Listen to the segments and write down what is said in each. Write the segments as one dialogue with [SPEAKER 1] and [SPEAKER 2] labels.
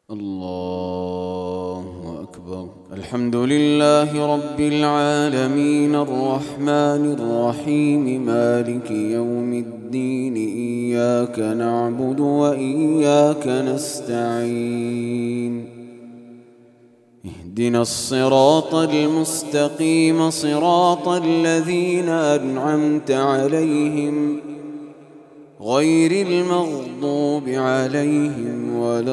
[SPEAKER 1] الله أكبر. الحمد لله رب العالمين الرحمن الرحيم مالك يوم الدين إياك نعبد وإياك نستعين اهدنا الصراط المستقيم صراط الذين أنعمت عليهم غير المغضوب عليهم ولا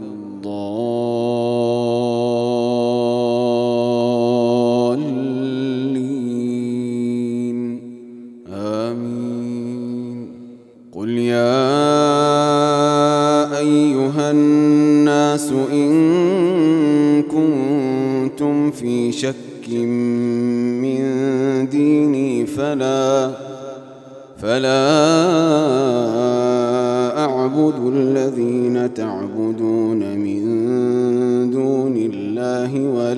[SPEAKER 1] الضالين آمين. قل يا أيها الناس إن كنتم في شك من ديني فلا أعبد الذين تعبدون من دون الله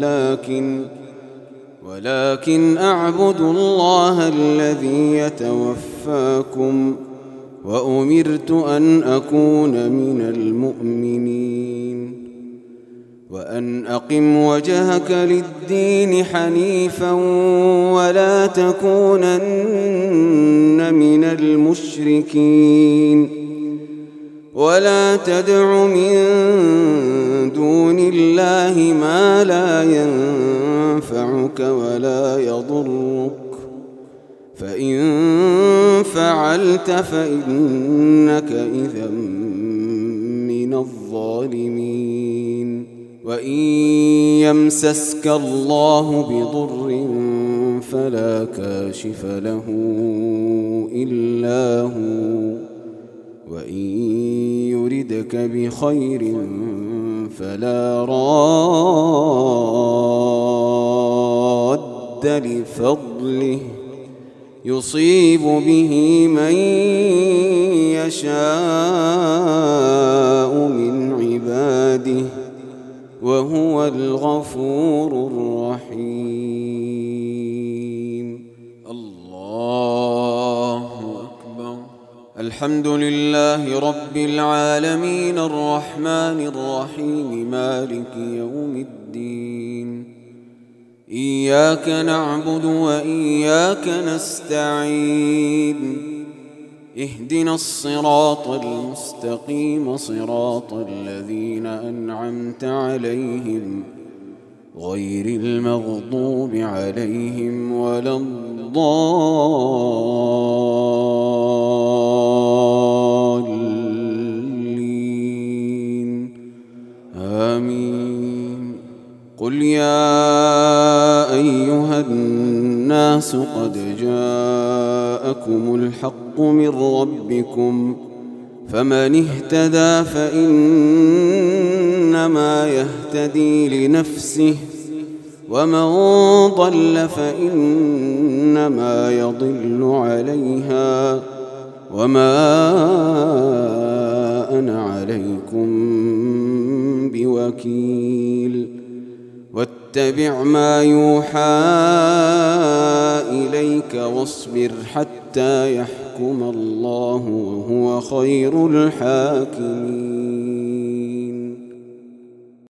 [SPEAKER 1] ولكن أعبد الله الذي يتوفاكم وأمرت أن أكون من المؤمنين وأن أقم وجهك للدين حنيفا ولا تكونن من المشركين ولا تدع من دون الله ما لا ينفعك ولا يضرك فإن فعلت فإنك إذا من الظالمين. وإن يمسسك الله بضر فلا كاشف له إلا هو وإن يردك بخير فلا راد لفضله يصيب به من يشاء من عباده وهو الغفور الرحيم. الله أكبر. الحمد لله رب العالمين الرحمن الرحيم مالك يوم الدين إياك نعبد وإياك نستعين اهدنا الصراط المستقيم صراط الذين أنعمت عليهم غير المغضوب عليهم ولا الضالين آمين. قل يا أيها الناس قد جاءكم الحق من ربكم فمن اهتدى فإنما يهتدي لنفسه ومن ضل فإنما يضل عليها وما أنا عليكم بوكيل. واتبع ما يوحى إليك واصبر حتى يحكم الله وهو خير الحاكمين.